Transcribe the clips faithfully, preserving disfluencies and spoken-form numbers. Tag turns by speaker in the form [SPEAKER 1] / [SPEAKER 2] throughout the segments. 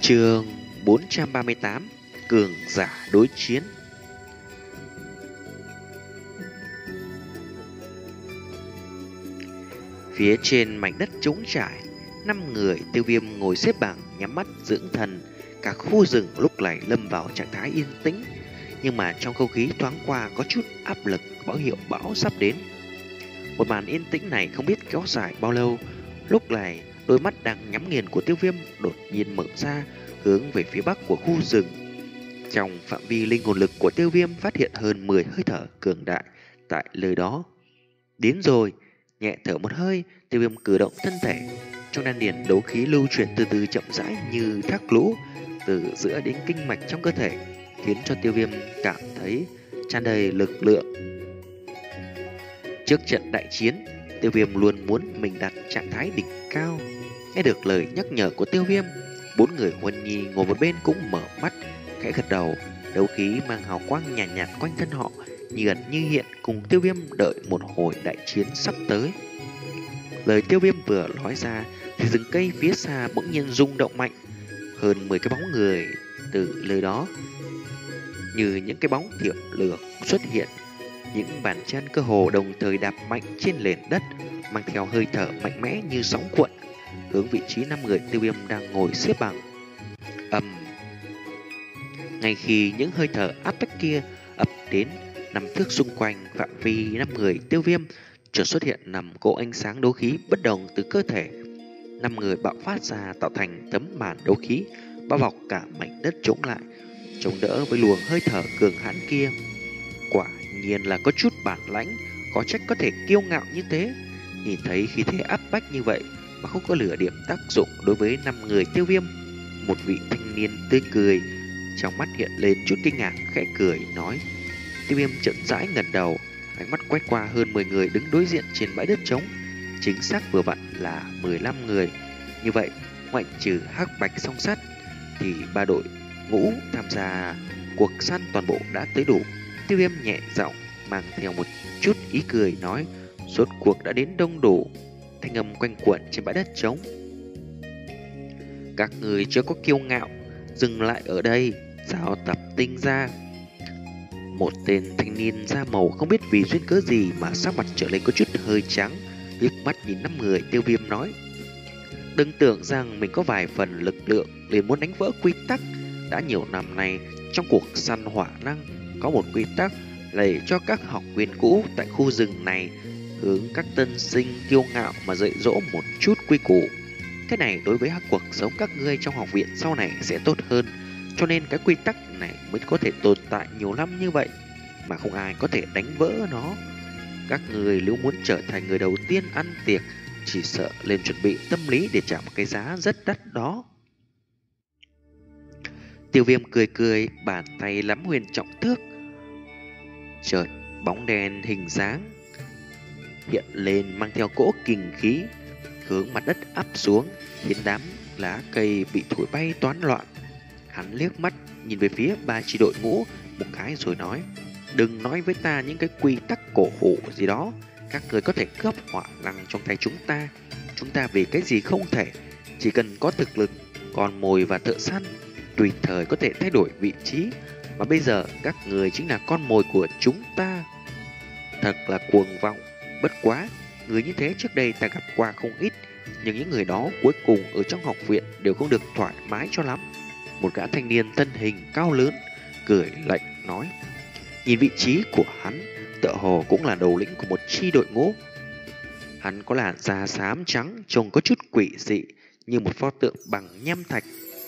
[SPEAKER 1] Chương bốn trăm ba mươi tám. Cường giả đối chiến. Phía trên mảnh đất trống trải, năm người Tiêu Viêm ngồi xếp bằng nhắm mắt dưỡng thần. Cả khu rừng lúc này lâm vào trạng thái yên tĩnh, nhưng mà trong không khí thoáng qua có chút áp lực, báo hiệu bão sắp đến. Một màn yên tĩnh này không biết kéo dài bao lâu. Lúc này đôi mắt đang nhắm nghiền của Tiêu Viêm đột nhiên mở ra, hướng về phía bắc của khu rừng. Trong phạm vi linh hồn lực của Tiêu Viêm phát hiện hơn mười hơi thở cường đại tại nơi đó. Đến rồi, nhẹ thở một hơi, Tiêu Viêm cử động thân thể. Trong đan điền đấu khí lưu chuyển từ từ chậm rãi như thác lũ từ giữa đến kinh mạch trong cơ thể, khiến cho Tiêu Viêm cảm thấy tràn đầy lực lượng. Trước trận đại chiến, Tiêu Viêm luôn muốn mình đặt trạng thái đỉnh cao. Nghe được lời nhắc nhở của Tiêu Viêm, bốn người Huân Nhi ngồi một bên cũng mở mắt, khẽ gật đầu. Đấu khí mang hào quang nhàn nhạt, nhạt quanh thân họ, như ẩn như hiện, cùng Tiêu Viêm đợi một hồi đại chiến sắp tới. Lời Tiêu Viêm vừa nói ra thì rừng cây phía xa bỗng nhiên rung động mạnh. Hơn mười cái bóng người từ nơi đó như những cái bóng thiểm lửa xuất hiện. Những bàn chân cơ hồ đồng thời đạp mạnh trên nền đất, mang theo hơi thở mạnh mẽ như sóng cuộn, hướng vị trí năm người Tiêu Viêm đang ngồi xếp bằng. Ầm. Ngay khi những hơi thở áp bách kia ập đến năm thước xung quanh phạm vi năm người Tiêu Viêm, chợt xuất hiện năm cỗ ánh sáng đấu khí bất đồng từ cơ thể. Năm người bạo phát ra tạo thành tấm màn đấu khí bao bọc cả mảnh đất trống lại, chống đỡ với luồng hơi thở cường hãn kia. Quả nhiên là có chút bản lãnh, có trách có thể kiêu ngạo như thế. Nhìn thấy khí thế áp bách như vậy mà không có lửa điểm tác dụng đối với năm người Tiêu Viêm, một vị thanh niên tươi cười, trong mắt hiện lên chút kinh ngạc, khẽ cười nói. Tiêu Viêm chậm rãi ngẩng đầu, ánh mắt quét qua hơn mười người đứng đối diện trên bãi đất trống. Chính xác vừa vặn là mười lăm người. Như vậy, ngoại trừ Hắc Bạch Song Sắt thì ba đội ngũ tham gia cuộc săn toàn bộ đã tới đủ. Tiêu Viêm nhẹ giọng mang theo một chút ý cười nói, rốt cuộc đã đến đông đủ. Thanh âm quanh quẩn trên bãi đất trống. Các người chưa có kiêu ngạo, dừng lại ở đây, giáo tập tinh ra. Một tên thanh niên da màu không biết vì duyên cớ gì mà sắc mặt trở lên có chút hơi trắng, liếc mắt nhìn năm người Tiêu Viêm nói, đừng tưởng rằng mình có vài phần lực lượng liền muốn đánh vỡ quy tắc. Đã nhiều năm nay trong cuộc săn hỏa năng có một quy tắc là để cho các học viên cũ tại khu rừng này hướng các tân sinh kiêu ngạo mà dạy dỗ một chút quy củ. Cái này đối với cuộc sống các ngươi trong học viện sau này sẽ tốt hơn, cho nên cái quy tắc này mới có thể tồn tại nhiều năm như vậy mà không ai có thể đánh vỡ nó. Các người nếu muốn trở thành người đầu tiên ăn tiệc, chỉ sợ lên chuẩn bị tâm lý để trả một cái giá rất đắt đó. Tiêu Viêm cười cười, bàn tay nắm huyền trọng thước. Chợt bóng đen hình dáng hiện lên mang theo cỗ kình khí, hướng mặt đất áp xuống, khiến đám lá cây bị thổi bay toán loạn. Hắn liếc mắt nhìn về phía ba chi đội ngũ một cái rồi nói, đừng nói với ta những cái quy tắc cổ hủ gì đó. Các người có thể cướp hỏa năng trong tay chúng ta, chúng ta vì cái gì không thể. Chỉ cần có thực lực, con mồi và thợ săn tùy thời có thể thay đổi vị trí, mà bây giờ các người chính là con mồi của chúng ta. Thật là cuồng vọng. Bất quá, người như thế trước đây ta gặp qua không ít, nhưng những người đó cuối cùng ở trong học viện đều không được thoải mái cho lắm. Một gã thanh niên thân hình cao lớn cười lạnh nói, nhìn vị trí của hắn tựa hồ cũng là đầu lĩnh của một chi đội ngũ. Hắn có làn da xám trắng, trông có chút quỷ dị như một pho tượng bằng nham thạch.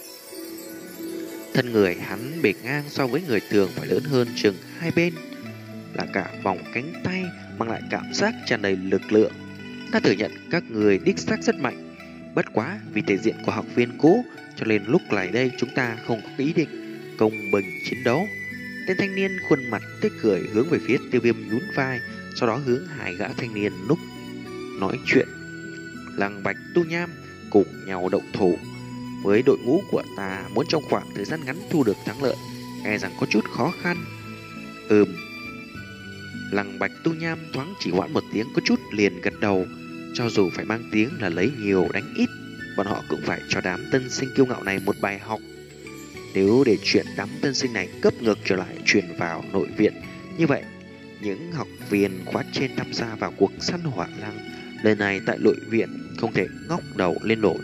[SPEAKER 1] Thân người hắn bề ngang so với người thường phải lớn hơn chừng hai bên, là cả vòng cánh tay mang lại cảm giác tràn đầy lực lượng. Ta thừa nhận các người đích xác rất mạnh, bất quá vì thể diện của học viên cũ cho nên lúc này đây chúng ta không có ý định công bình chiến đấu. Tên thanh niên khuôn mặt tươi cười hướng về phía Tiêu Viêm nhún vai, sau đó hướng hai gã thanh niên lúc nói chuyện. Lăng Bạch, Tu Nham cùng nhau động thủ với đội ngũ của ta, muốn trong khoảng thời gian ngắn thu được thắng lợi e rằng có chút khó khăn. Ừm. Lăng Bạch, Tu Nham thoáng chỉ hoãn một tiếng có chút liền gật đầu, cho dù phải mang tiếng là lấy nhiều đánh ít. bọn họ cũng phải cho đám tân sinh kiêu ngạo này một bài học. Nếu để chuyện đám tân sinh này cấp ngược trở lại truyền vào nội viện, như vậy những học viên khóa trên tham gia vào cuộc săn hỏa lăng lần này tại nội viện không thể ngóc đầu lên nổi.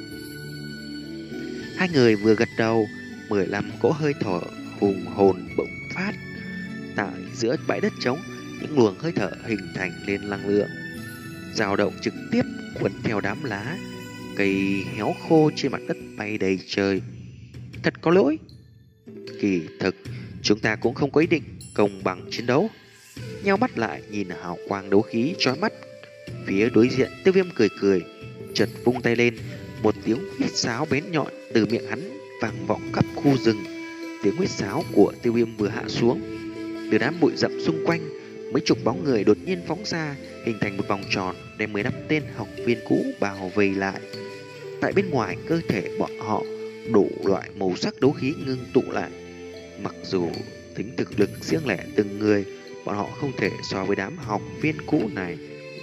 [SPEAKER 1] Hai người vừa gật đầu, mười lăm cỗ hơi thở hùng hồn bỗng phát. Tại giữa bãi đất trống, những luồng hơi thở hình thành lên năng lượng dao động trực tiếp cuốn theo đám lá cây héo khô trên mặt đất bay đầy trời. Thật có lỗi. Kỳ thực chúng ta cũng không có ý định công bằng chiến đấu. Nheo mắt lại nhìn hào quang đấu khí chói mắt phía đối diện, Tiêu Viêm cười cười, chợt vung tay lên, một tiếng huýt sáo bén nhọn từ miệng hắn vang vọng khắp khu rừng. Tiếng huýt sáo của Tiêu Viêm vừa hạ xuống, từ đám bụi rậm xung quanh, mấy chục bóng người đột nhiên phóng ra, hình thành một vòng tròn đem mười lăm tên học viên cũ bao vây lại. Tại bên ngoài cơ thể bọn họ, đủ loại màu sắc đấu khí ngưng tụ lại. Mặc dù tính thực lực riêng lẻ từng người, bọn họ không thể so với đám học viên cũ này.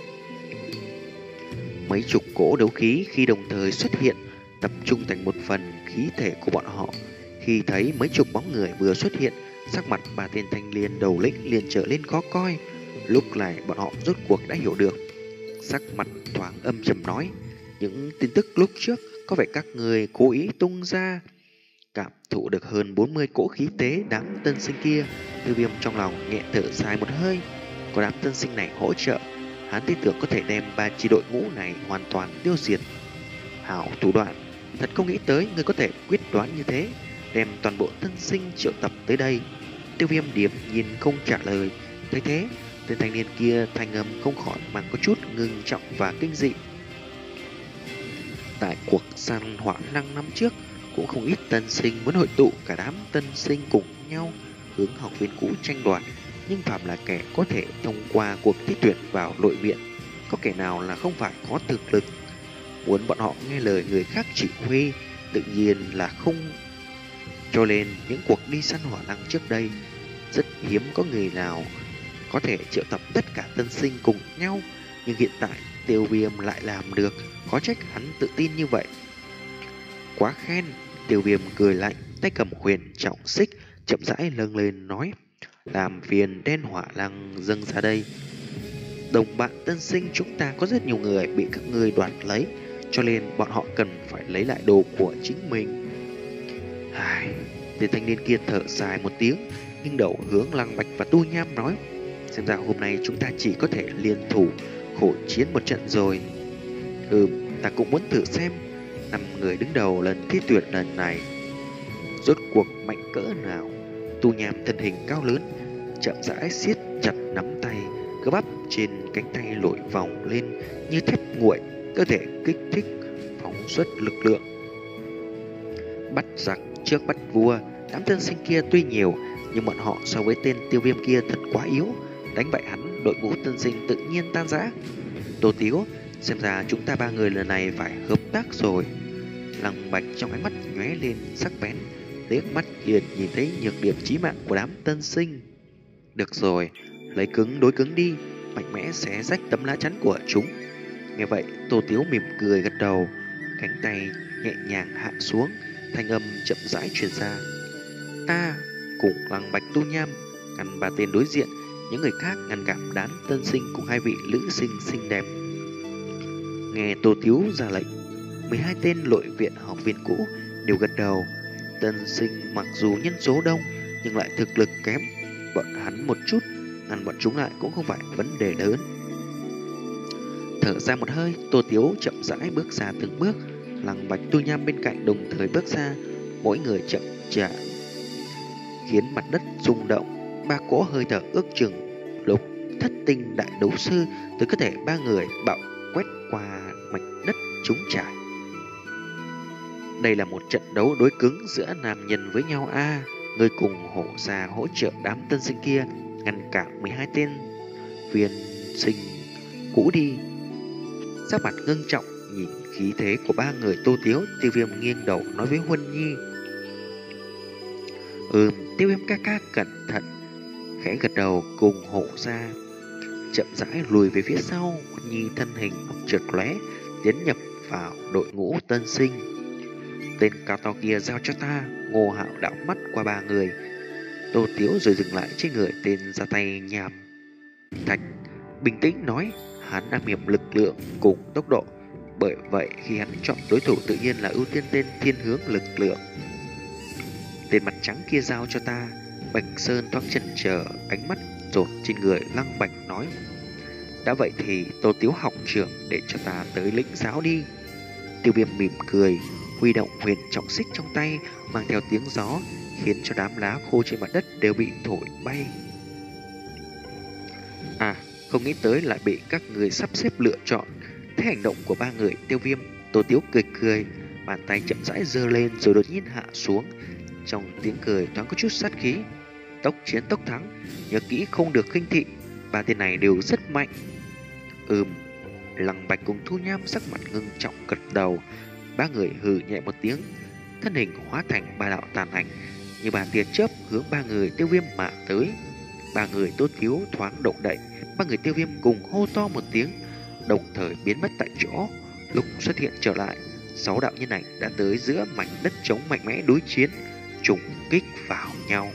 [SPEAKER 1] Mấy chục cỗ đấu khí khi đồng thời xuất hiện, tập trung thành một phần khí thể của bọn họ. Khi thấy mấy chục bóng người vừa xuất hiện, sắc mặt ba tên thanh niên đầu lĩnh liền trở lên khó coi. Lúc này bọn họ rốt cuộc đã hiểu được. Sắc mặt thoáng âm trầm nói, những tin tức lúc trước có vẻ các người cố ý tung ra. Cảm thụ được hơn bốn mươi cỗ khí tế đám tân sinh kia, Tiêu Viêm trong lòng nhẹ thở dài một hơi. Có đám tân sinh này hỗ trợ, hắn tin tưởng có thể đem ba chi đội ngũ này hoàn toàn tiêu diệt. Hảo thủ đoạn, thật không nghĩ tới ngươi có thể quyết đoán như thế, đem toàn bộ tân sinh triệu tập tới đây. Tiêu Viêm điềm nhìn không trả lời. Thấy thế, tên thanh niên kia thanh âm không khỏi mang có chút ngưng trọng và kinh dị. Tại cuộc săn hỏa lăng năm trước, cũng không ít tân sinh muốn hội tụ cả đám tân sinh cùng nhau hướng học viên cũ tranh đoạt, nhưng phạm là kẻ có thể thông qua cuộc thi tuyển vào nội viện, có kẻ nào là không phải có thực lực. Muốn bọn họ nghe lời người khác chỉ huy, tự nhiên là không. Cho nên những cuộc đi săn hỏa lăng trước đây, rất hiếm có người nào có thể triệu tập tất cả tân sinh cùng nhau, nhưng hiện tại Tiêu Viêm lại làm được, khó trách hắn tự tin như vậy. Quá khen. Tiêu Viêm cười lạnh, tay cầm huyền trọng xích chậm rãi nâng lên nói, làm phiền đen hỏa lăng dâng ra đây. Đồng bạn tân sinh chúng ta có rất nhiều người bị các ngươi đoạt lấy, cho nên bọn họ cần phải lấy lại đồ của chính mình. Ai, tên thanh niên kia thở dài một tiếng, nhưng đầu hướng Lăng Bạch và Tu Nham nói, xem ra hôm nay chúng ta chỉ có thể liên thủ khổ chiến một trận rồi. Ừ, ta cũng muốn thử xem năm người đứng đầu lần thi tuyển lần này rốt cuộc mạnh cỡ nào. Tu Nham thân hình cao lớn, chậm rãi siết chặt nắm tay, cơ bắp trên cánh tay nổi vòng lên như thép nguội, cơ thể kích thích phóng xuất lực lượng. Bắt giặc trước bắt vua, đám tân sinh kia tuy nhiều, nhưng bọn họ so với tên Tiêu Viêm kia thật quá yếu. Đánh bại hắn, đội ngũ tân sinh tự nhiên tan rã. Tô Tiếu, xem ra chúng ta ba người lần này phải hợp tác rồi. Lăng Bạch trong ánh mắt nhoé lên sắc bén, liếc mắt liền nhìn thấy nhược điểm chí mạng của đám tân sinh. Được rồi, lấy cứng đối cứng đi, mạnh mẽ xé rách tấm lá chắn của chúng. Nghe vậy, Tô Tiếu mỉm cười gật đầu, cánh tay nhẹ nhàng hạ xuống, thanh âm chậm rãi truyền ra. Ta cùng Lăng Bạch, Tu Nham ngăn ba tên đối diện, những người khác ngăn cản đám tân sinh cùng hai vị nữ sinh xinh đẹp. Nghe Tô Tiếu ra lệnh, mười hai tên nội viện học viên cũ đều gật đầu. Tân sinh mặc dù nhân số đông nhưng lại thực lực kém, bọn hắn một chút ngăn bọn chúng lại cũng không phải vấn đề lớn. Thở ra một hơi, Tô Tiếu chậm rãi bước ra từng bước. Lăng Bạch, Tu Nham bên cạnh đồng thời bước ra, mỗi người chậm chạp khiến mặt đất rung động. Ba cỗ hơi thở ước chừng lục thất tinh đại đấu sư từ cơ thể ba người bạo quét qua mảnh đất trống trải. Đây là một trận đấu đối cứng giữa nam nhân với nhau a. À, người cùng hổ ra hỗ trợ đám tân sinh kia, ngăn cản mười hai tên viên sinh cũ đi. Sắc mặt ngưng trọng nhìn khí thế của ba người Tô Tiếu, Tiêu Viêm nghiêng đầu nói với Huân Nhi. Ừm, Tiêu Viêm ca ca cẩn thận. Khẽ gật đầu cùng hộ ra, chậm rãi lùi về phía sau. Huân Nhi thân hình chợt lóe, tiến nhập vào đội ngũ tân sinh. Tên cao to kia giao cho ta. Ngô Hạo đảo mắt qua ba người Tô Tiếu rồi dừng lại trên người tên ra tay nhàm thạch, bình tĩnh nói hắn am hiểu lực lượng cùng tốc độ, bởi vậy khi hắn chọn đối thủ tự nhiên là ưu tiên tên thiên hướng lực lượng. Tên mặt trắng kia giao cho ta. Bạch Sơn thoáng chần chờ, ánh mắt dồn trên người Lăng Bạch nói: đã vậy thì Tô Tiếu học trưởng để cho ta tới lĩnh giáo đi. Tiêu Viêm mỉm cười, huy động huyền trọng xích trong tay, mang theo tiếng gió khiến cho đám lá khô trên mặt đất đều bị thổi bay. À, không nghĩ tới lại bị các người sắp xếp lựa chọn. Thế hành động của ba người Tiêu Viêm, Tô Tiếu cười cười, bàn tay chậm rãi giơ lên rồi đột nhiên hạ xuống. Trong tiếng cười thoáng có chút sát khí. Tốc chiến tốc thắng, nhớ kỹ không được khinh thị. Ba tên này đều rất mạnh. Ừm. Lăng Bạch cùng Thu Nham sắc mặt ngưng trọng gật đầu. Ba người hừ nhẹ một tiếng, thân hình hóa thành ba đạo tàn ảnh như ba tia chớp hướng ba người Tiêu Viêm mà tới. Ba người Tô Tiếu thoáng động đậy, ba người Tiêu Viêm cùng hô to một tiếng, đồng thời biến mất tại chỗ. Lúc xuất hiện trở lại, sáu đạo nhân ảnh đã tới giữa mảnh đất trống mạnh mẽ đối chiến, trùng kích vào nhau.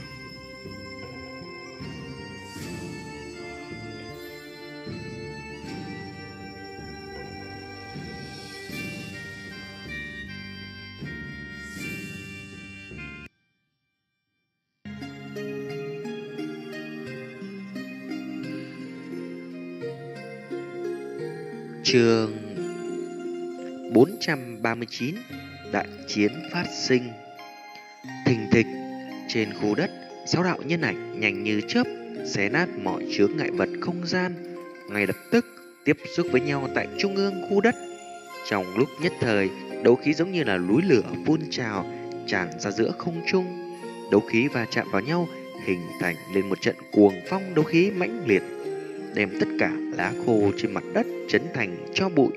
[SPEAKER 1] Chương bốn trăm ba mươi chín. Đại chiến phát sinh. Thình thịch, trên khu đất, sáu đạo nhân ảnh nhanh như chớp xé nát mọi chướng ngại vật không gian, ngay lập tức tiếp xúc với nhau tại trung ương khu đất. Trong lúc nhất thời, đấu khí giống như là núi lửa phun trào tràn ra giữa không trung. Đấu khí va chạm vào nhau, hình thành lên một trận cuồng phong đấu khí mãnh liệt, đem tất cả lá khô trên mặt đất chấn thành tro bụi.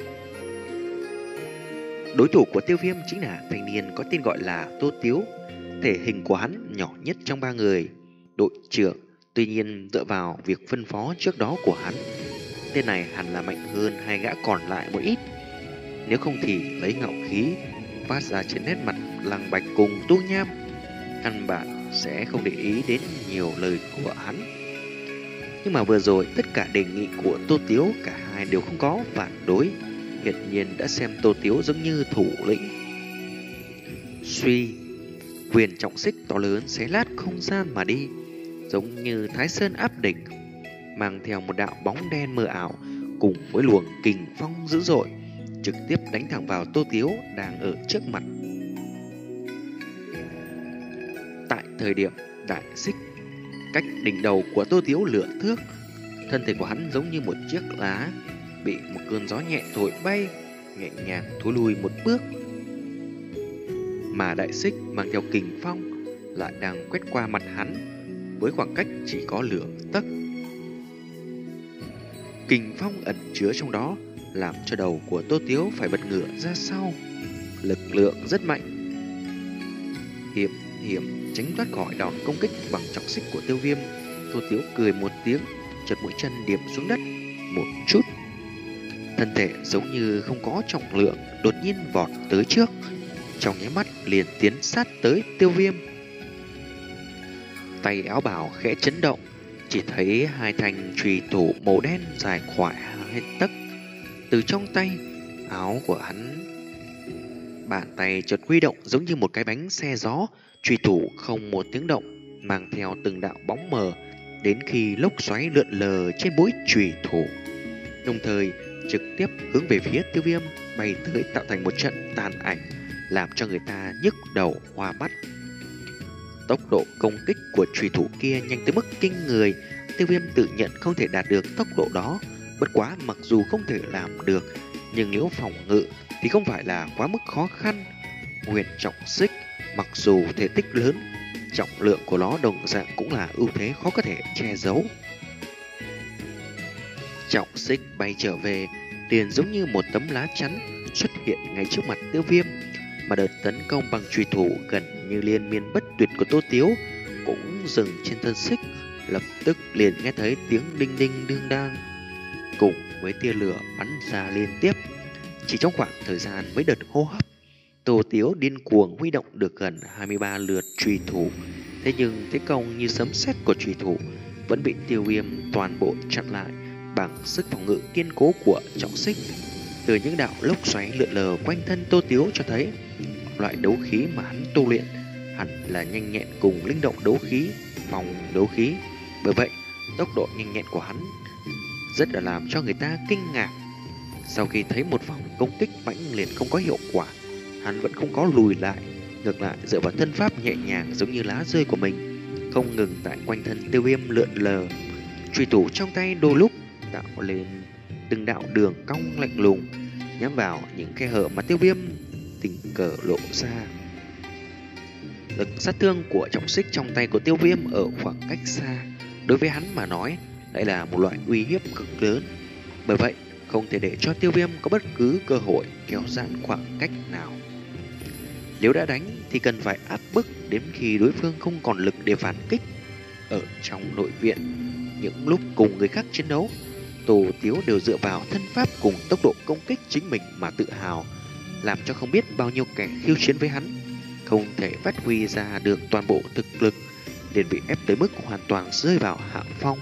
[SPEAKER 1] Đối thủ của Tiêu Viêm chính là thanh niên có tên gọi là Tô Tiếu. Thể hình của hắn nhỏ nhất trong ba người đội trưởng, tuy nhiên dựa vào việc phân phó trước đó của hắn, tên này hẳn là mạnh hơn hai gã còn lại một ít. Nếu không thì lấy ngạo khí phát ra trên nét mặt Lăng Bạch cùng Tu Nham, căn bản sẽ không để ý đến nhiều lời của hắn. Nhưng mà vừa rồi tất cả đề nghị của Tô Tiếu cả hai đều không có phản đối, hiển nhiên đã xem Tô Tiếu giống như thủ lĩnh. Suy, quyền trọng xích to lớn xé lát không gian mà đi, giống như Thái Sơn áp đỉnh, mang theo một đạo bóng đen mờ ảo cùng với luồng kình phong dữ dội, trực tiếp đánh thẳng vào Tô Tiếu đang ở trước mặt. Tại thời điểm đại xích cách đỉnh đầu của Tô Tiếu lửa thước, thân thể của hắn giống như một chiếc lá bị một cơn gió nhẹ thổi bay, nhẹ nhàng thối lui một bước. Mà đại xích mang theo kình phong lại đang quét qua mặt hắn với khoảng cách chỉ có lửa tấc. Kình phong ẩn chứa trong đó làm cho đầu của Tô Tiếu phải bật ngửa ra sau, lực lượng rất mạnh. Hiểm hiểm tránh thoát khỏi đòn công kích bằng trọng xích của Tiêu Viêm, Tô Tiếu cười một tiếng, chợt mũi chân điểm xuống đất một chút, thân thể giống như không có trọng lượng đột nhiên vọt tới trước, trong nháy mắt liền tiến sát tới Tiêu Viêm. Tay áo bào khẽ chấn động, chỉ thấy hai thanh chùy thủ màu đen dài khoảng hai tấc từ trong tay áo của hắn. Bàn tay chợt huy động giống như một cái bánh xe gió, chùy thủ không một tiếng động, mang theo từng đạo bóng mờ, đến khi lốc xoáy lượn lờ trên mũi chùy thủ, đồng thời trực tiếp hướng về phía Tiêu Viêm bay tới, tạo thành một trận tàn ảnh làm cho người ta nhức đầu hoa mắt. Tốc độ công kích của chùy thủ kia nhanh tới mức kinh người, Tiêu Viêm tự nhận không thể đạt được tốc độ đó. Bất quá mặc dù không thể làm được, nhưng nếu phòng ngự thì không phải là quá mức khó khăn. Huyền trọng xích mặc dù thể tích lớn, trọng lượng của nó đồng dạng cũng là ưu thế khó có thể che giấu. Trọng xích bay trở về liền giống như một tấm lá chắn xuất hiện ngay trước mặt Tiêu Viêm, mà đợt tấn công bằng chùy thủ gần như liên miên bất tuyệt của Tô Tiếu cũng dừng trên thân xích. Lập tức liền nghe thấy tiếng đinh đinh đương đang, cùng với tia lửa bắn ra liên tiếp. chỉ trong khoảng thời gian mấy đợt hô hấp, Tô Tiếu điên cuồng huy động được gần hai mươi ba lượt truy thủ. Thế nhưng thế công như sấm sét của truy thủ vẫn bị Tiêu Viêm toàn bộ chặn lại bằng sức phòng ngự kiên cố của trọng xích. Từ những đạo lốc xoáy lượn lờ quanh thân Tô Tiếu cho thấy loại đấu khí mà hắn tu luyện hẳn là nhanh nhẹn cùng linh động đấu khí, phòng đấu khí. Bởi vậy, tốc độ nhanh nhẹn của hắn rất là làm cho người ta kinh ngạc. Sau khi thấy một vòng công kích mãnh liệt không có hiệu quả, hắn vẫn không có lùi lại, ngược lại dựa vào thân pháp nhẹ nhàng giống như lá rơi của mình, không ngừng tại quanh thân Tiêu Viêm lượn lờ. Truy thủ trong tay đôi lúc tạo lên từng đạo đường cong lạnh lùng, nhắm vào những khe hở mà Tiêu Viêm tình cờ lộ ra. Lực sát thương của trọng xích trong tay của Tiêu Viêm ở khoảng cách xa, đối với hắn mà nói lại là một loại uy hiếp cực lớn. Bởi vậy, không thể để cho Tiêu Viêm có bất cứ cơ hội kéo giãn khoảng cách nào. Nếu đã đánh thì cần phải áp bức đến khi đối phương không còn lực để phản kích. Ở trong nội viện, những lúc cùng người khác chiến đấu, Tô Tiếu đều dựa vào thân pháp cùng tốc độ công kích chính mình mà tự hào, làm cho không biết bao nhiêu kẻ khiêu chiến với hắn không thể phát huy ra được toàn bộ thực lực, liền bị ép tới mức hoàn toàn rơi vào hạ phong.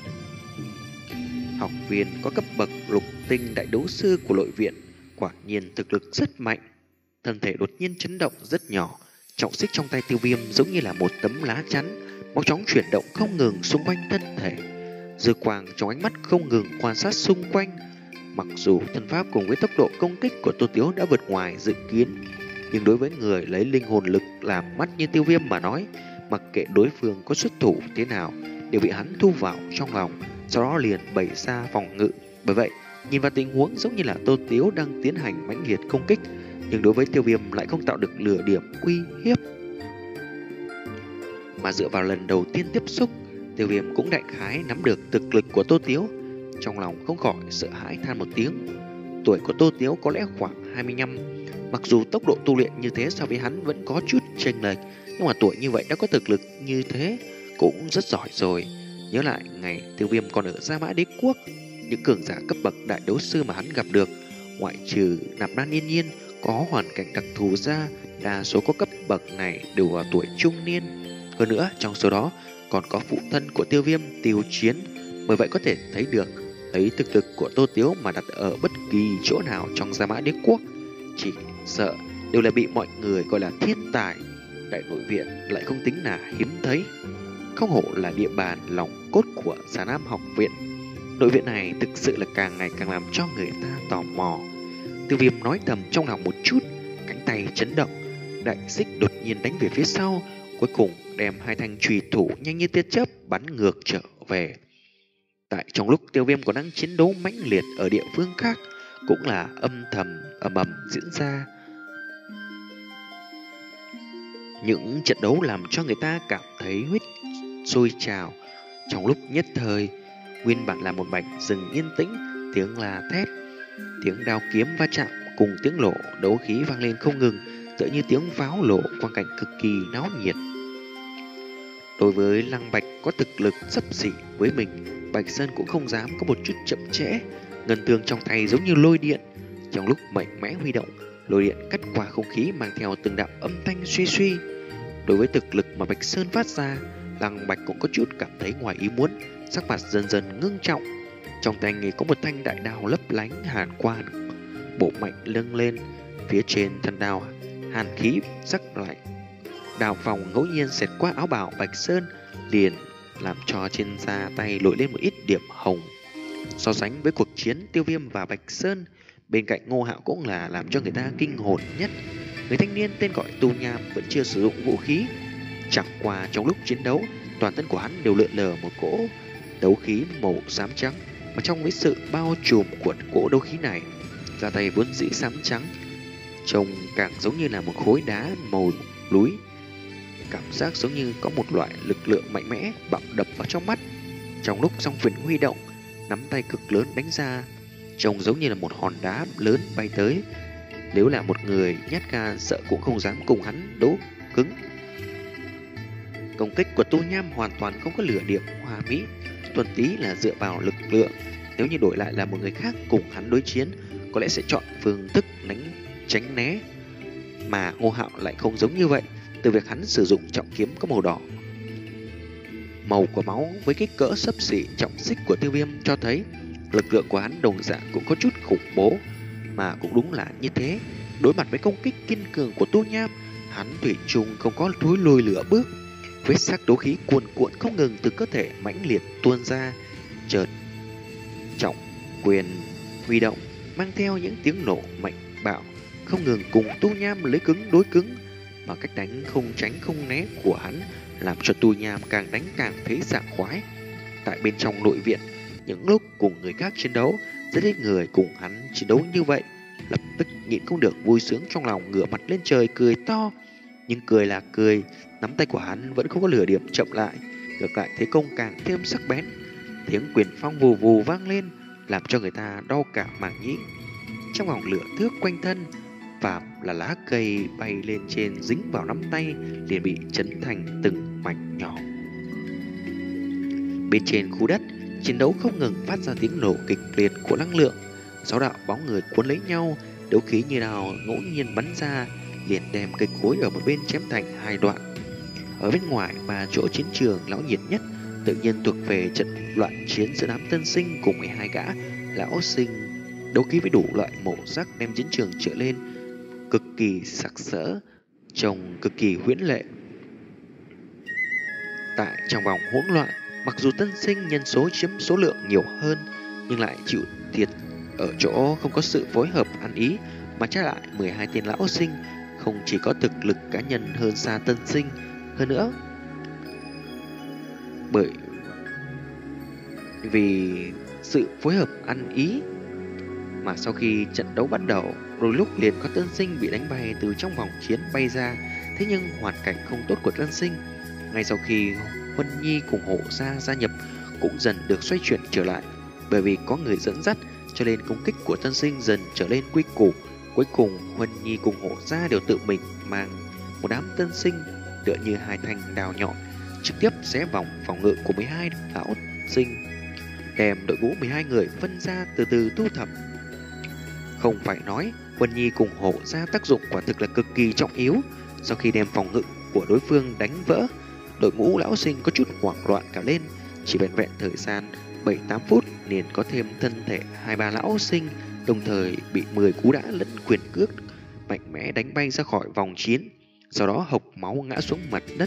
[SPEAKER 1] Học viên có cấp bậc lục tinh đại đấu sư của nội viện quả nhiên thực lực rất mạnh. Thân thể đột nhiên chấn động rất nhỏ, trọng xích trong tay Tiêu Viêm giống như là một tấm lá chắn, mau chóng chuyển động không ngừng xung quanh thân thể. Dư quang trong ánh mắt không ngừng quan sát xung quanh. Mặc dù thân pháp cùng với tốc độ công kích của Tô Tiếu đã vượt ngoài dự kiến, nhưng đối với người lấy linh hồn lực làm mắt như Tiêu Viêm mà nói, mặc kệ đối phương có xuất thủ thế nào đều bị hắn thu vào trong lòng, sau đó liền bày ra phòng ngự. Bởi vậy, nhìn vào tình huống giống như là Tô Tiếu đang tiến hành mãnh liệt công kích, nhưng đối với Tiêu Viêm lại không tạo được lửa điểm uy hiếp. Mà dựa vào lần đầu tiên tiếp xúc, Tiêu Viêm cũng đại khái nắm được thực lực của Tô Tiếu, trong lòng không khỏi sợ hãi than một tiếng. Tuổi của Tô Tiếu có lẽ khoảng hai mươi lăm, mặc dù tốc độ tu luyện như thế so với hắn vẫn có chút chênh lệch, nhưng mà tuổi như vậy đã có thực lực như thế cũng rất giỏi rồi. Nhớ lại ngày Tiêu Viêm còn ở Gia Mã Đế Quốc, những cường giả cấp bậc đại đấu sư mà hắn gặp được, ngoại trừ Nạp Lan Yên Nhiên có hoàn cảnh đặc thù ra, đa số có cấp bậc này đều ở tuổi trung niên. Hơn nữa, trong số đó còn có phụ thân của Tiêu Viêm, Tiêu Chiến. Bởi vậy có thể thấy được, lấy thực lực của Tô Tiếu mà đặt ở bất kỳ chỗ nào trong Gia Mã Đế Quốc, chỉ sợ đều là bị mọi người gọi là thiên tài. Đại nội viện lại không tính là hiếm thấy, không hổ là địa bàn lòng cốt của Già Nam học viện. Nội viện này thực sự là càng ngày càng làm cho người ta tò mò. Tiêu Viêm nói thầm trong lòng một chút, cánh tay chấn động, đại xích đột nhiên đánh về phía sau, cuối cùng đem hai thanh chùy thủ nhanh như tia chớp bắn ngược trở về. Tại trong lúc Tiêu Viêm còn đang chiến đấu mãnh liệt ở địa phương khác, cũng là âm thầm ầm ầm diễn ra. Những trận đấu làm cho người ta cảm thấy huyết sôi trào. Trong lúc nhất thời, nguyên bản là một mảnh rừng yên tĩnh, tiếng la thét, tiếng đao kiếm va chạm cùng tiếng lộ đấu khí vang lên không ngừng, tựa như tiếng pháo lộ, quang cảnh cực kỳ náo nhiệt. Đối với Lăng Bạch có thực lực xấp xỉ với mình, Bạch Sơn cũng không dám có một chút chậm trễ. Ngân thương trong tay giống như lôi điện, trong lúc mạnh mẽ huy động, lôi điện cắt qua không khí mang theo từng đạo âm thanh suy suy. Đối với thực lực mà Bạch Sơn phát ra, Lăng Bạch cũng có chút cảm thấy ngoài ý muốn, sắc mặt dần dần ngưng trọng. Trong tay người có một thanh đại đao lấp lánh hàn quang, bộ mạnh lưng lên, phía trên thân đao hàn khí sắc lạnh. Đao phòng ngẫu nhiên xẹt qua áo bào Bạch Sơn, liền làm cho trên da tay nổi lên một ít điểm hồng. So sánh với cuộc chiến Tiêu Viêm và Bạch Sơn, bên cạnh Ngô Hạo cũng là làm cho người ta kinh hồn nhất. Người thanh niên tên gọi Tu Nham vẫn chưa sử dụng vũ khí, chẳng qua trong lúc chiến đấu, toàn thân của hắn đều lượn lờ một cỗ đấu khí màu xám trắng, mà trong với sự bao trùm của cỗ đấu khí này, da tay vốn dĩ xám trắng trông càng giống như là một khối đá màu núi. Cảm giác giống như có một loại lực lượng mạnh mẽ bạo đập vào trong mắt. Trong lúc song quyền huy động, nắm tay cực lớn đánh ra, trông giống như là một hòn đá lớn bay tới. Nếu là một người nhát gan sợ cũng không dám cùng hắn đấu cứng. Công kích của Tu Nham hoàn toàn không có lửa điểm hoa mỹ, thuần túy là dựa vào lực lượng. Nếu như đổi lại là một người khác cùng hắn đối chiến, có lẽ sẽ chọn phương thức đánh tránh né. Mà Ngô Hạo lại không giống như vậy. Từ việc hắn sử dụng trọng kiếm có màu đỏ, màu của máu với kích cỡ xấp xỉ trọng xích của Tiêu Viêm cho thấy lực lượng của hắn đồng dạng cũng có chút khủng bố. Mà cũng đúng là như thế, đối mặt với công kích kiên cường của Tu Nham, hắn thủy chung không có thối lùi lửa bước. Vết sắc đấu khí cuồn cuộn không ngừng từ cơ thể mãnh liệt tuôn ra. Chợt trọng quyền huy động, mang theo những tiếng nổ mạnh bạo, không ngừng cùng Tu Nham lấy cứng đối cứng. Mà cách đánh không tránh không né của hắn làm cho Tu Nham càng đánh càng thấy sảng khoái. Tại bên trong nội viện, những lúc cùng người khác chiến đấu, rất ít người cùng hắn chiến đấu như vậy, lập tức nhịn không được vui sướng trong lòng, ngửa mặt lên trời cười to. Nhưng cười là cười, nắm tay của hắn vẫn không có lửa điểm chậm lại, ngược lại thế công càng thêm sắc bén. Tiếng quyền phong vù vù vang lên, làm cho người ta đau cả màng nhĩ. Trong vòng lửa thước quanh thân, phàm là lá cây bay lên trên dính vào nắm tay liền bị chấn thành từng mảnh nhỏ. Bên trên khu đất, chiến đấu không ngừng phát ra tiếng nổ kịch liệt của năng lượng. Sáu đạo bóng người cuốn lấy nhau, đấu khí như nào ngẫu nhiên bắn ra, liền đem cây cối ở một bên chém thành hai đoạn. Ở bên ngoài mà chỗ chiến trường lão nhiệt nhất, tự nhiên thuộc về trận loạn chiến giữa đám tân sinh cùng mười hai gã lão sinh. Đấu khí với đủ loại màu sắc đem chiến trường trở lên cực kỳ sặc sỡ, trông cực kỳ huyễn lệ. Tại trong vòng hỗn loạn, mặc dù tân sinh nhân số chiếm số lượng nhiều hơn, nhưng lại chịu thiệt ở chỗ không có sự phối hợp ăn ý, mà trái lại mười hai tên lão sinh không chỉ có thực lực cá nhân hơn xa tân sinh, hơn nữa bởi vì sự phối hợp ăn ý mà sau khi trận đấu bắt đầu, đôi lúc liền có tân sinh bị đánh bay từ trong vòng chiến bay ra. Thế nhưng hoàn cảnh không tốt của tân sinh, ngay sau khi Huân Nhi cùng Hổ Gia gia nhập, cũng dần được xoay chuyển trở lại. Bởi vì có người dẫn dắt, cho nên công kích của tân sinh dần trở lên quy củ. Cuối cùng Huân Nhi cùng Hổ Gia đều tự mình mang một đám tân sinh tựa như hai thanh đào nhọn, trực tiếp xé vòng phòng ngự của mười hai lão sinh, đem đội ngũ mười hai người phân ra từ từ thu thập. Không phải nói Huân Nhi cùng Hổ Gia tác dụng quả thực là cực kỳ trọng yếu. Sau khi đem phòng ngự của đối phương đánh vỡ, đội ngũ lão sinh có chút hoảng loạn cả lên. Chỉ vẹn vẹn thời gian bảy tám phút liền có thêm thân thể hai ba lão sinh, đồng thời bị mười cú đá lẫn quyền cước mạnh mẽ đánh bay ra khỏi vòng chiến, sau đó hộc máu ngã xuống mặt đất.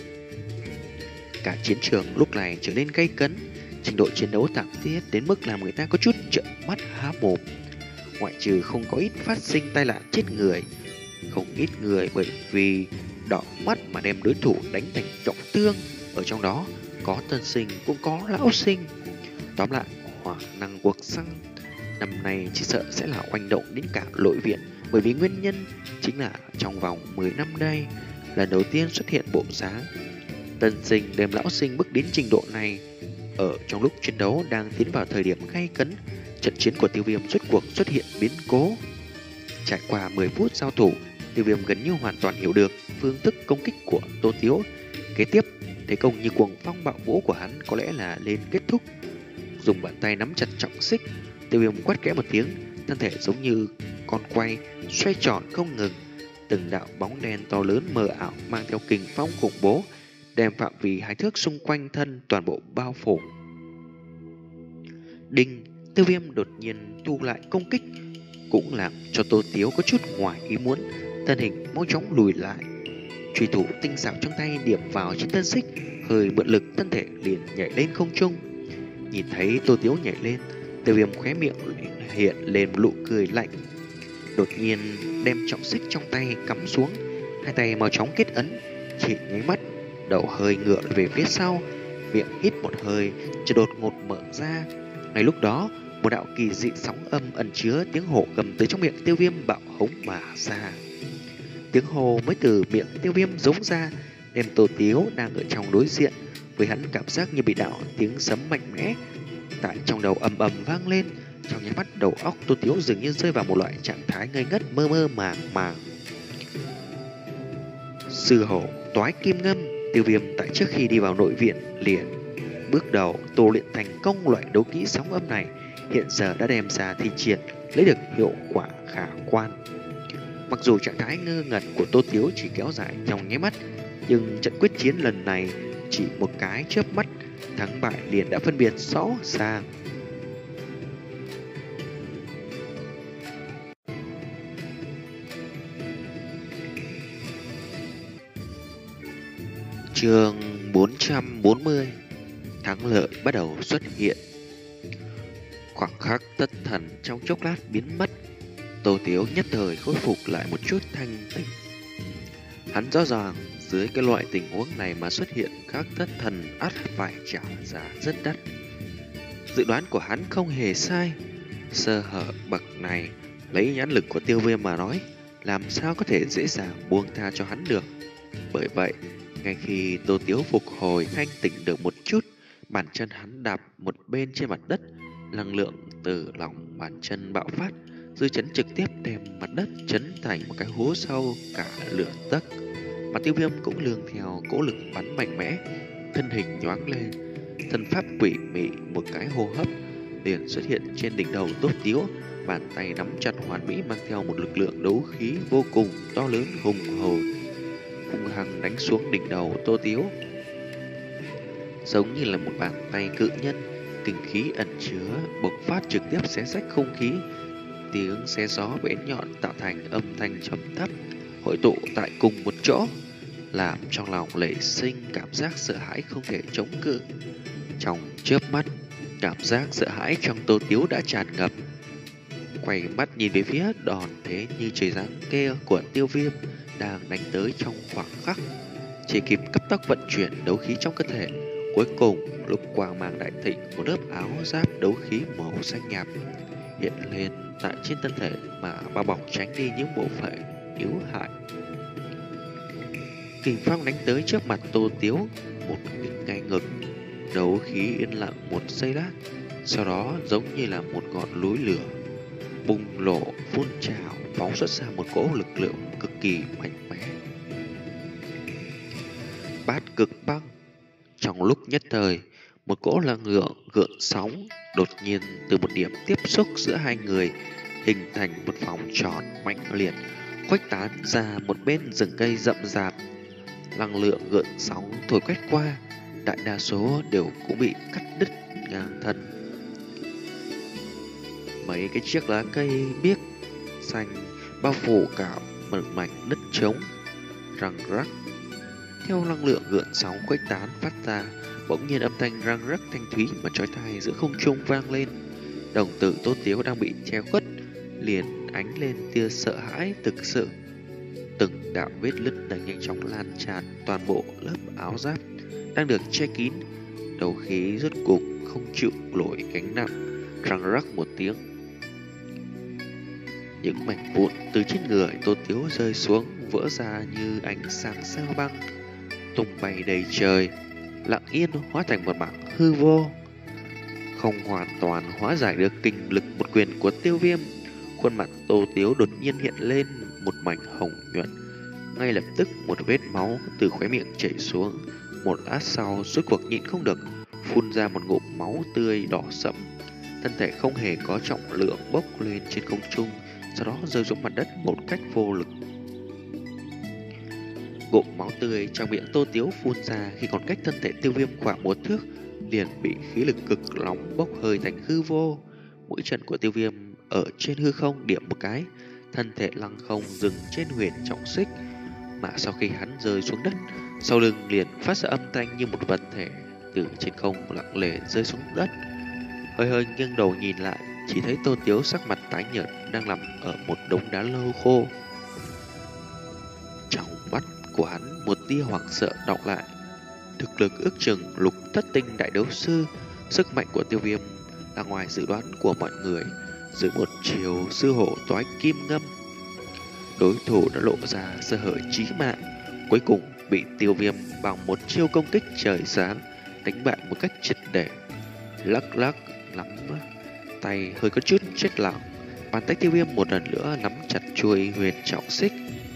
[SPEAKER 1] Cả chiến trường lúc này trở nên gay cấn, trình độ chiến đấu thảm thiết đến mức làm người ta có chút trợn mắt há mồm. Ngoại trừ không có ít phát sinh tai nạn chết người, không ít người bởi vì đỏ mắt mà đem đối thủ đánh thành trọng thương. Ở trong đó có tân sinh cũng có lão sinh. Tóm lại, hỏa năng cuộc săn năm nay chỉ sợ sẽ là oanh động đến cả nội viện, bởi vì nguyên nhân chính là trong vòng mười năm đây lần đầu tiên xuất hiện bộ dáng tân sinh đem lão sinh bước đến trình độ này. Ở trong lúc chiến đấu đang tiến vào thời điểm gay cấn, trận chiến của Tiêu Viêm rốt cuộc xuất hiện biến cố. Trải qua mười phút giao thủ, Tiêu Viêm gần như hoàn toàn hiểu được phương thức công kích của Tô Tiếu. Kế tiếp, thế công như cuồng phong bạo vũ của hắn có lẽ là lên kết thúc. Dùng bàn tay nắm chặt trọng xích, Tiêu Viêm quát khẽ một tiếng, thân thể giống như con quay xoay tròn không ngừng. Từng đạo bóng đen to lớn mờ ảo mang theo kình phong khủng bố, đem phạm vi hai thước xung quanh thân toàn bộ bao phủ. Đinh, Tiêu Viêm đột nhiên thu lại công kích, cũng làm cho Tô Tiếu có chút ngoài ý muốn, thân hình mau chóng lùi lại. Truy thủ tinh xảo trong tay điểm vào trên thân xích, hơi mượn lực thân thể liền nhảy lên không trung. Nhìn thấy Tô Tiếu nhảy lên, Tiêu Viêm khóe miệng hiện lên một nụ cười lạnh, đột nhiên đem trọng xích trong tay cắm xuống, hai tay mau chóng kết ấn, chỉ nháy mắt đầu hơi ngựa về phía sau, miệng hít một hơi, chợt đột ngột mở ra. Ngay lúc đó, một đạo kỳ dị sóng âm ẩn chứa tiếng hổ gầm từ trong miệng Tiêu Viêm bạo hống mà ra. Tiếng hô mới từ miệng Tiêu Viêm giống ra, đem Tô Tiếu đang ở trong đối diện với hắn cảm giác như bị đạo tiếng sấm mạnh mẽ tại trong đầu ầm ầm vang lên. Trong nháy mắt, đầu óc Tô Tiếu dường như rơi vào một loại trạng thái ngây ngất mơ mơ màng màng. Sư hổ toái kim ngâm. Tiêu Viêm tại trước khi đi vào nội viện liền bước đầu tu luyện thành công loại đấu kỹ sóng âm này, hiện giờ đã đem ra thi triển, lấy được hiệu quả khả quan. Mặc dù trạng thái ngơ ngẩn của Tô Tiếu chỉ kéo dài trong nháy mắt, nhưng trận quyết chiến lần này chỉ một cái chớp mắt, thắng bại liền đã phân biệt rõ ràng. Chương bốn trăm bốn mươi. Thắng lợi bắt đầu xuất hiện. Khoảng khắc tất thần trong chốc lát biến mất, Tô Tiếu nhất thời khôi phục lại một chút thanh tỉnh. Hắn rõ ràng dưới cái loại tình huống này mà xuất hiện các thất thần ắt phải trả giá rất đắt. Dự đoán của hắn không hề sai. Sơ hở bậc này lấy nhãn lực của Tiêu Viêm mà nói, làm sao có thể dễ dàng buông tha cho hắn được. Bởi vậy, ngay khi Tô Tiếu phục hồi thanh tỉnh được một chút, bàn chân hắn đạp một bên trên mặt đất, năng lượng từ lòng bàn chân bạo phát, dư chấn trực tiếp đem mặt đất chấn thành một cái hố sâu cả lửa tấc. Mà Tiêu Viêm cũng lường theo cỗ lực bắn mạnh mẽ, thân hình nhoáng lên, thân pháp quỷ mị một cái hô hấp liền xuất hiện trên đỉnh đầu Tô Tiếu, bàn tay nắm chặt hoàn mỹ mang theo một lực lượng đấu khí vô cùng to lớn hùng hồn, hung hăng đánh xuống đỉnh đầu Tô Tiếu, giống như là một bàn tay cự nhân, kình khí ẩn chứa bộc phát trực tiếp xé rách không khí. Tiếng xé gió bén nhọn tạo thành âm thanh trầm thấp hội tụ tại cùng một chỗ, làm trong lòng nảy sinh cảm giác sợ hãi không thể chống cự. Trong chớp mắt, cảm giác sợ hãi trong Tô Tiếu đã tràn ngập. Quay mắt nhìn về phía đòn thế như trời giáng kia của Tiêu Viêm đang đánh tới trong khoảng khắc, chỉ kịp cấp tốc vận chuyển đấu khí trong cơ thể. Cuối cùng, lúc quang mang đại thịnh, một lớp áo giáp đấu khí màu xanh nhạt hiện lên tại trên thân thể mà bao bọc tránh đi những bộ phận yếu hại. Kình phong đánh tới trước mặt Tô Tiếu, một kích ngay ngực, đấu khí yên lặng một giây lát, sau đó giống như là một ngọn núi lửa bùng nổ phun trào, phóng xuất ra một cỗ lực lượng cực kỳ mạnh mẽ. Bát cực băng. Trong lúc nhất thời, một cỗ năng lượng gợn sóng đột nhiên từ một điểm tiếp xúc giữa hai người hình thành một vòng tròn mạnh liệt, khuếch tán ra một bên rừng cây rậm rạp. Năng lượng gợn sóng thổi quét qua, đại đa số đều cũng bị cắt đứt ngang thân. Mấy cái chiếc lá cây biếc xanh bao phủ cả một mảnh đất trống, răng rắc. Theo năng lượng gợn sóng khuếch tán phát ra, bỗng nhiên âm thanh răng rắc thanh thúy mà chói tai giữa không trung vang lên. Đồng tử Tô Tiếu đang bị che khuất liền ánh lên tia sợ hãi thực sự. Từng đạo vết nứt đang nhanh chóng lan tràn toàn bộ lớp áo giáp đang được che kín. Đấu khí rốt cục không chịu nổi gánh nặng, răng rắc một tiếng, những mảnh vụn từ trên người Tô Tiếu rơi xuống, vỡ ra như ánh sáng sao băng, tung bay đầy trời, lặng yên hóa thành một mảng hư vô, không hoàn toàn hóa giải được kinh lực một quyền của Tiêu Viêm. Khuôn mặt Tô Tiếu đột nhiên hiện lên một mảnh hồng nhuận, ngay lập tức một vết máu từ khóe miệng chảy xuống. Một lát sau, rốt cuộc nhịn không được, phun ra một ngụm máu tươi đỏ sẫm. Thân thể không hề có trọng lượng bốc lên trên không trung, sau đó rơi xuống mặt đất một cách vô lực. Ngụm máu tươi trong miệng Tô Tiếu phun ra khi còn cách thân thể Tiêu Viêm khoảng một thước, liền bị khí lực cực nóng bốc hơi thành hư vô. Mũi chân của Tiêu Viêm ở trên hư không điểm một cái, thân thể lăng không dừng trên huyền trọng xích. Mà sau khi hắn rơi xuống đất, sau lưng liền phát ra âm thanh như một vật thể từ trên không lặng lẽ rơi xuống đất. Hơi hơi nghiêng đầu nhìn lại, chỉ thấy Tô Tiếu sắc mặt tái nhợt đang nằm ở một đống đá lâu khô. Trong mắt của hắn một tia hoảng sợ đọng lại. Thực lực ước chừng lục thất tinh đại đấu sư, sức mạnh của Tiêu Viêm là ngoài dự đoán của mọi người. Dưới một chiều sư hổ toái kim ngâm, đối thủ đã lộ ra sơ hở chí mạng, cuối cùng bị Tiêu Viêm bằng một chiêu công kích trời giáng đánh bại một cách triệt để. Lắc lắc nắm tay hơi có chút chết lặng, bàn tay Tiêu Viêm một lần nữa nắm chặt chuôi huyền trọng xích,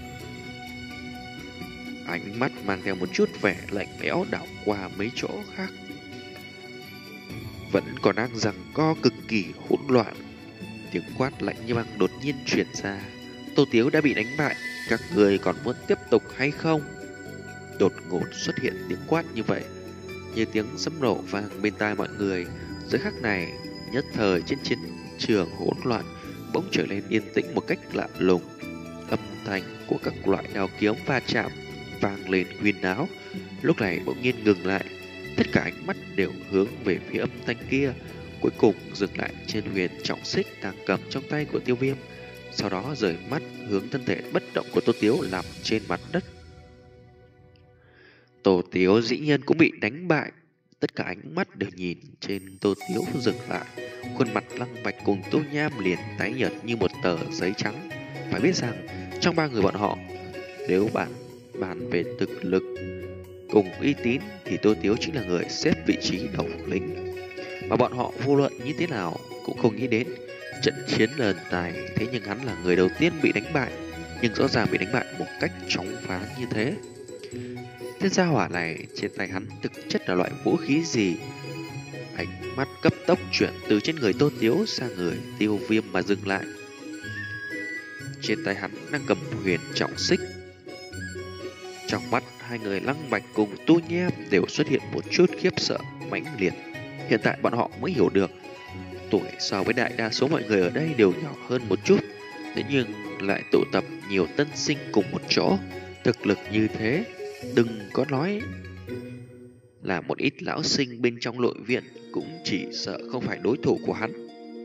[SPEAKER 1] ánh mắt mang theo một chút vẻ lạnh lẽo đảo qua mấy chỗ khác, vẫn còn đang giằng co cực kỳ hỗn loạn. Tiếng quát lạnh như băng đột nhiên chuyển ra. Tô Tiếu đã bị đánh bại, các người còn muốn tiếp tục hay không? Đột ngột xuất hiện tiếng quát như vậy, như tiếng sấm nổ vang bên tai mọi người. Giữa khắc này, nhất thời trên chiến trường hỗn loạn bỗng trở nên yên tĩnh một cách lạ lùng. Âm thanh của các loại đao kiếm va chạm vang lên huyên náo. Lúc này bỗng nhiên ngừng lại, tất cả ánh mắt đều hướng về phía âm thanh kia, cuối cùng dừng lại trên Huyền Trọng Xích đang cầm trong tay của Tiêu Viêm, sau đó rời mắt hướng thân thể bất động của Tô Tiếu nằm trên mặt đất. Tô Tiếu dĩ nhiên cũng bị đánh bại. Tất cả ánh mắt đều nhìn trên Tô Tiếu dừng lại. Khuôn mặt Lăng Bạch cùng Tô Nham liền tái nhợt như một tờ giấy trắng. Phải biết rằng trong ba người bọn họ, nếu bạn bàn về thực lực cùng uy tín thì Tô Tiếu chính là người xếp vị trí đầu lĩnh. Mà bọn họ vô luận như thế nào cũng không nghĩ đến trận chiến lần này. Thế nhưng hắn là người đầu tiên bị đánh bại, nhưng rõ ràng bị đánh bại một cách chóng vá như thế. Tên gia hỏa này trên tay hắn thực chất là loại vũ khí gì? Ánh mắt cấp tốc chuyển từ trên người Tô Tiếu sang người Tiêu Viêm mà dừng lại. Trên tay hắn đang cầm Huyền Trọng Xích. Trong mắt hai người Lăng Bạch cùng Tu Nham đều xuất hiện một chút khiếp sợ mãnh liệt. Hiện tại bọn họ mới hiểu được tuổi so với đại đa số mọi người ở đây đều nhỏ hơn một chút, thế nhưng lại tụ tập nhiều tân sinh cùng một chỗ. Thực lực như thế, đừng có nói là một ít lão sinh bên trong nội viện cũng chỉ sợ không phải đối thủ của hắn.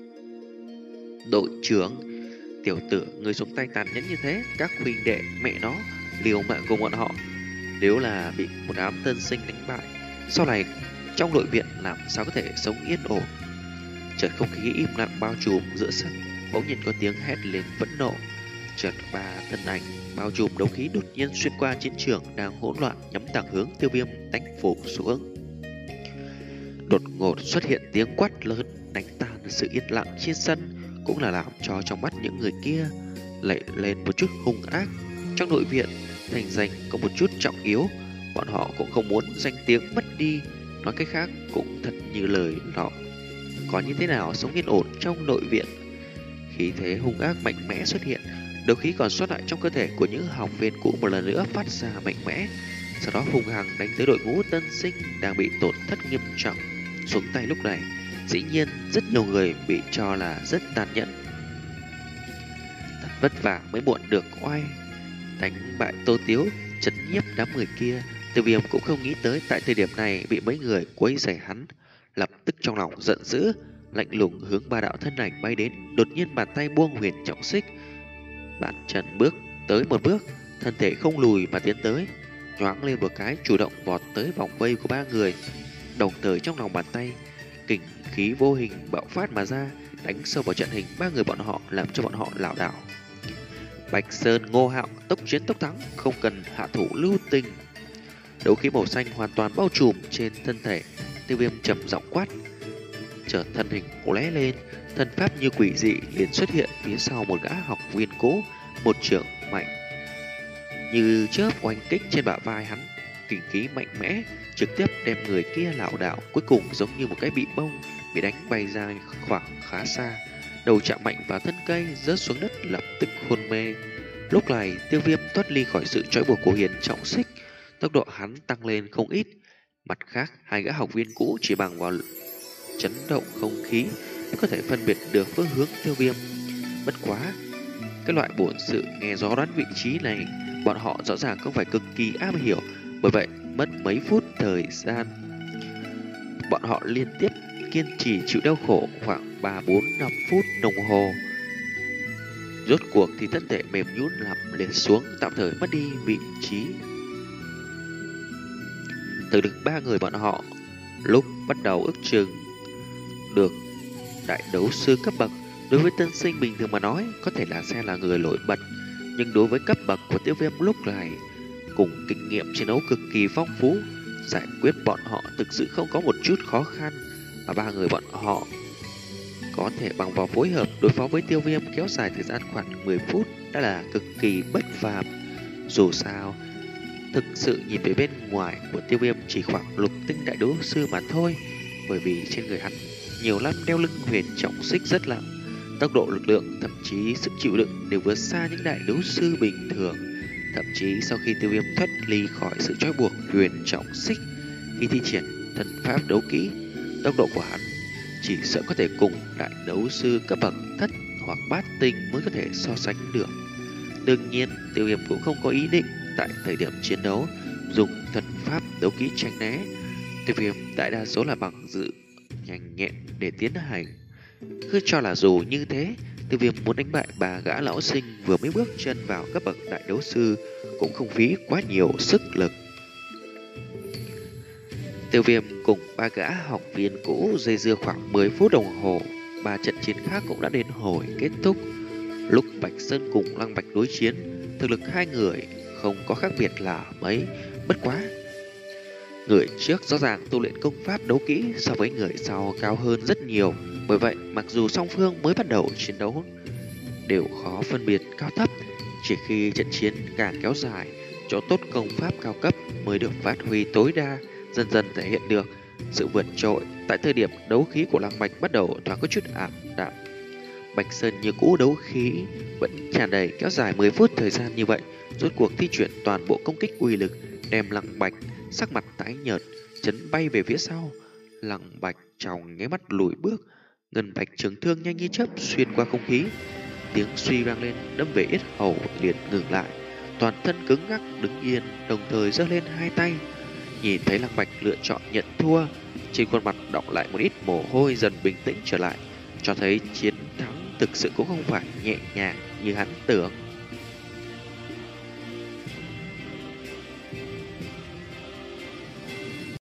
[SPEAKER 1] Đội trưởng, tiểu tử người xuống tay tàn nhẫn như thế, các huynh đệ mẹ nó liều mạng cùng bọn họ. Nếu là bị một đám tân sinh đánh bại, sau này trong nội viện làm sao có thể sống yên ổn. Chợt không khí im lặng bao trùm giữa sân, bỗng nhiên có tiếng hét lên phẫn nộ. Chợt ba thân ảnh bao trùm đấu khí đột nhiên xuyên qua chiến trường đang hỗn loạn, nhắm thẳng hướng Tiêu Viêm đánh phủ xuống. Đột ngột xuất hiện tiếng quát lớn đánh tan sự yên lặng trên sân, cũng là làm cho trong mắt những người kia lệ lên một chút hung ác. Trong nội viện thành danh có một chút trọng yếu, bọn họ cũng không muốn danh tiếng mất đi. Nói cách khác cũng thật như lời họ, có như thế nào sống yên ổn trong nội viện. Khí thế hung ác mạnh mẽ xuất hiện, đấu khí còn sót lại trong cơ thể của những học viên cũ một lần nữa phát ra mạnh mẽ, sau đó hung hăng đánh tới đội ngũ tân sinh đang bị tổn thất nghiêm trọng. Xuống tay lúc này, dĩ nhiên rất nhiều người bị cho là rất tàn nhẫn. Thật vất vả mới muộn được oai đánh bại Tô Tiếu, chấn nhiếp đám người kia. Tiêu Viêm cũng không nghĩ tới tại thời điểm này bị mấy người quấy rầy hắn, lập tức trong lòng giận dữ, lạnh lùng hướng ba đạo thân ảnh bay đến. Đột nhiên bàn tay buông Huyền Trọng Xích, bàn chân bước tới một bước, thân thể không lùi mà tiến tới, nhoáng lên một cái chủ động vọt tới vòng vây của ba người. Đồng thời trong lòng bàn tay kình khí vô hình bạo phát mà ra, đánh sâu vào trận hình ba người bọn họ, làm cho bọn họ lảo đảo. Bạch Sơn, Ngô Hạo tốc chiến tốc thắng, không cần hạ thủ lưu tình. Đấu khí màu xanh hoàn toàn bao trùm trên thân thể. Tiêu Viêm trầm giọng quát, chợt thân hình lóe lên, thân pháp như quỷ dị liền xuất hiện phía sau một gã học viên cố, một chưởng mạnh như chớp oanh kích trên bả vai hắn, kình khí mạnh mẽ trực tiếp đem người kia lảo đảo, cuối cùng giống như một cái bị bông bị đánh bay ra khoảng khá xa, đầu chạm mạnh vào thân cây rớt xuống đất lập tức hôn mê. Lúc này Tiêu Viêm thoát ly khỏi sự trói buộc của Huyền Trọng Xích, tốc độ hắn tăng lên không ít. Mặt khác, hai gã học viên cũ chỉ bằng vào chấn động không khí mới có thể phân biệt được phương hướng Tiêu Viêm. Bất quá, cái loại bổn sự nghe gió đoán vị trí này, bọn họ rõ ràng không phải cực kỳ am hiểu, bởi vậy mất mấy phút thời gian, bọn họ liên tiếp kiên trì chịu đau khổ khoảng ba bốn năm phút đồng hồ. Rốt cuộc thì thân thể mềm nhũn nằm liệt xuống, tạm thời mất đi vị trí. Từ được ba người bọn họ lúc bắt đầu ước chừng được đại đấu sư cấp bậc, đối với tân sinh bình thường mà nói có thể là xem là người nổi bật, nhưng đối với cấp bậc của Tiêu Viêm lúc này cùng kinh nghiệm chiến đấu cực kỳ phong phú, giải quyết bọn họ thực sự không có một chút khó khăn. Mà ba người bọn họ có thể bằng vào phối hợp đối phó với Tiêu Viêm kéo dài thời gian khoảng mười phút đã là cực kỳ bất phàm. Dù sao, thực sự nhìn về bên ngoài của Tiêu Viêm chỉ khoảng lục tinh đại đấu sư mà thôi, bởi vì trên người hắn nhiều năm đeo lưng Huyền Trọng Xích rất nặng, Tốc độ lực lượng, thậm chí sức chịu đựng đều vượt xa những đại đấu sư bình thường. Thậm chí sau khi Tiêu Viêm thoát ly khỏi sự trói buộc huyền trọng xích, khi thi triển thần pháp đấu kỹ, tốc độ của hắn chỉ sợ có thể cùng đại đấu sư cấp bậc thất hoặc bát tinh mới có thể so sánh được. Đương nhiên, Tiêu Viêm cũng không có ý định tại thời điểm chiến đấu dùng thần pháp đấu kỹ tránh né. Tiêu Viêm đại đa số là bằng dự nhanh nhẹn để tiến hành. Cứ cho là dù như thế, Tiêu Viêm muốn đánh bại bà gã lão sinh vừa mới bước chân vào cấp bậc đại đấu sư cũng không phí quá nhiều sức lực. Tiêu Viêm cùng ba gã học viên cũ dây dưa khoảng mười phút đồng hồ, ba trận chiến khác cũng đã đến hồi kết thúc. Lúc Bạch Sơn cùng Lăng Bạch đối chiến, thực lực hai người không có khác biệt là mấy, bất quá người trước rõ ràng tu luyện công pháp đấu kỹ so với người sau cao hơn rất nhiều. Bởi vậy, mặc dù song phương mới bắt đầu chiến đấu đều khó phân biệt cao thấp, chỉ khi trận chiến càng kéo dài, chỗ tốt công pháp cao cấp mới được phát huy tối đa, dần dần thể hiện được sự vượt trội. Tại thời điểm đấu khí của Lăng Bạch bắt đầu thoáng có chút ảm đạm, Bạch Sơn như cũ đấu khí vẫn tràn đầy, kéo dài mười phút thời gian như vậy, rốt cuộc thi chuyển toàn bộ công kích uy lực, đem Lăng Bạch sắc mặt tái nhợt chấn bay về phía sau. Lăng Bạch trong nháy mắt lùi bước, ngân bạch trường thương nhanh như chớp xuyên qua không khí, tiếng suy vang lên, đâm về yết hầu liền ngừng lại, toàn thân cứng ngắc đứng yên, đồng thời giơ lên hai tay. Nhìn thấy Lăng Bạch lựa chọn nhận thua, trên khuôn mặt đọng lại một ít mồ hôi, dần bình tĩnh trở lại, cho thấy chiến thắng thực sự cũng không phải nhẹ nhàng như hắn tưởng.